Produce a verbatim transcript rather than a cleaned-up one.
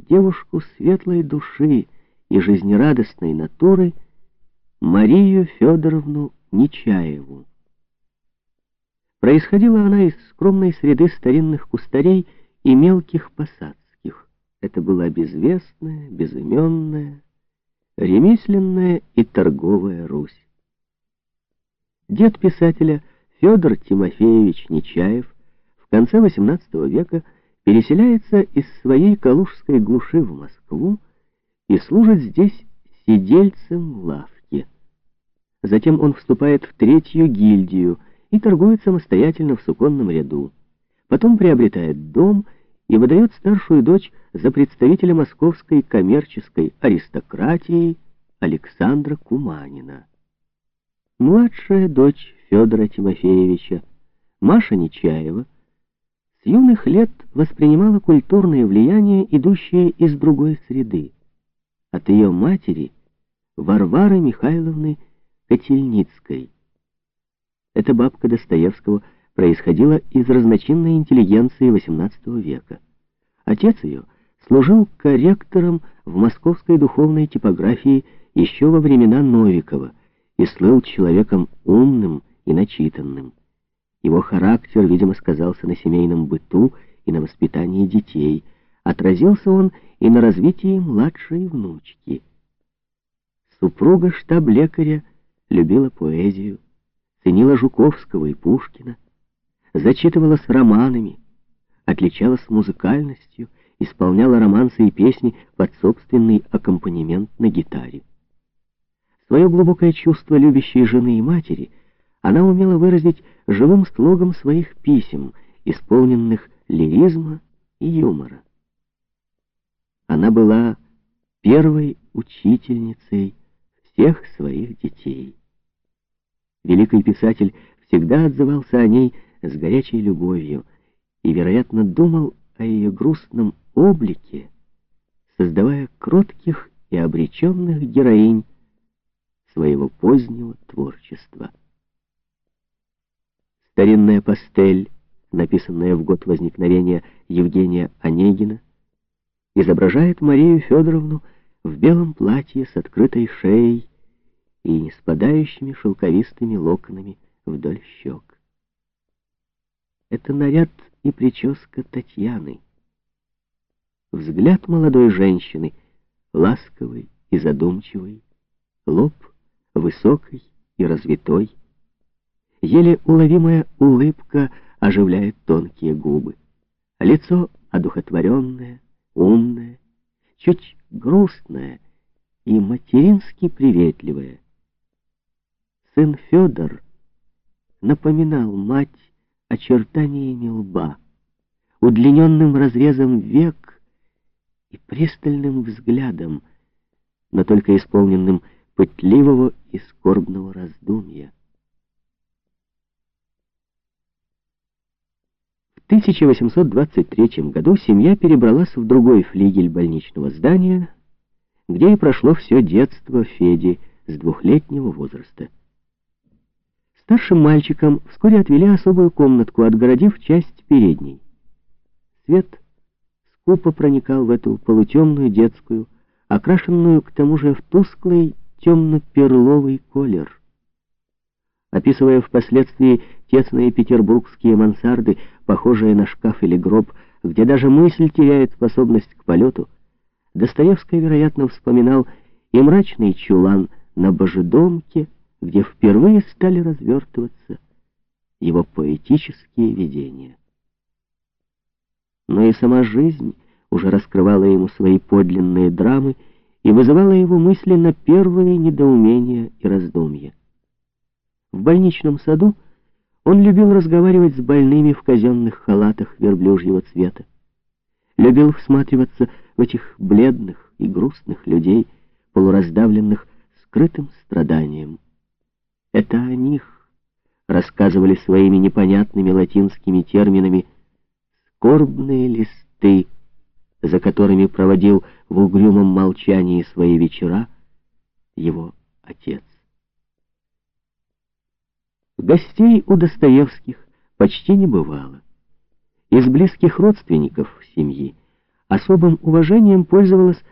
девушку светлой души и жизнерадостной натуры Марию Федоровну Нечаеву. Происходила она из скромной среды старинных кустарей и мелких посадских. Это была безвестная, безыменная, ремесленная и торговая Русь. Дед писателя Федор Тимофеевич Нечаев в конце восемнадцатого века переселяется из своей калужской глуши в Москву и служит здесь сидельцем в лавке. Затем он вступает в третью гильдию и торгует самостоятельно в суконном ряду. Потом приобретает дом и выдает старшую дочь за представителя московской коммерческой аристократии Александра Куманина. Младшая дочь Федора Тимофеевича, Маша Нечаева, с юных лет воспринимала культурные влияния, идущие из другой среды, от ее матери Варвары Михайловны Котельницкой. Эта бабка Достоевского происходила из разночинной интеллигенции восемнадцатого века. Отец ее служил корректором в московской духовной типографии еще во времена Новикова и слыл человеком умным и начитанным. Его характер, видимо, сказался на семейном быту и на воспитании детей. Отразился он и на развитии младшей внучки. Супруга штаб-лекаря любила поэзию, ценила Жуковского и Пушкина, зачитывалась романами, отличалась музыкальностью, исполняла романсы и песни под собственный аккомпанемент на гитаре. Свое глубокое чувство любящей жены и матери она умела выразить живым слогом своих писем, исполненных лиризма и юмора. Она была первой учительницей всех своих детей. Великий писатель всегда отзывался о ней с горячей любовью и, вероятно, думал о ее грустном облике, создавая кротких и обреченных героинь своего позднего творчества. Старинная пастель, написанная в год возникновения Евгения Онегина, изображает Марию Федоровну в белом платье с открытой шеей и не спадающими шелковистыми локонами вдоль щек. Это наряд и прическа Татьяны. Взгляд молодой женщины, ласковый и задумчивый, лоб высокий и развитой, еле уловимая улыбка оживляет тонкие губы, лицо одухотворенное, умное, чуть грустное и матерински приветливое. Сын Федор напоминал мать очертаниями лба, удлиненным разрезом век и пристальным взглядом, но только исполненным пытливого и скорбного раздумья. В тысяча восемьсот двадцать третьем году семья перебралась в другой флигель больничного здания, где и прошло все детство Феди с двухлетнего возраста. Старшим мальчикам вскоре отвели особую комнатку, отгородив часть передней. Свет скупо проникал в эту полутемную детскую, окрашенную к тому же в тусклый темно-перловый колер. Описывая впоследствии тесные петербургские мансарды, похожие на шкаф или гроб, где даже мысль теряет способность к полету, Достоевский, вероятно, вспоминал и мрачный чулан на Божедомке, где впервые стали развертываться его поэтические видения. Но и сама жизнь уже раскрывала ему свои подлинные драмы и вызывала его мысли на первые недоумения и раздумья. В больничном саду он любил разговаривать с больными в казенных халатах верблюжьего цвета, любил всматриваться в этих бледных и грустных людей, полураздавленных скрытым страданием. Это о них рассказывали своими непонятными латинскими терминами скорбные листы, за которыми проводил в угрюмом молчании свои вечера его отец. Гостей у Достоевских почти не бывало. Из близких родственников семьи Особым уважением пользовалась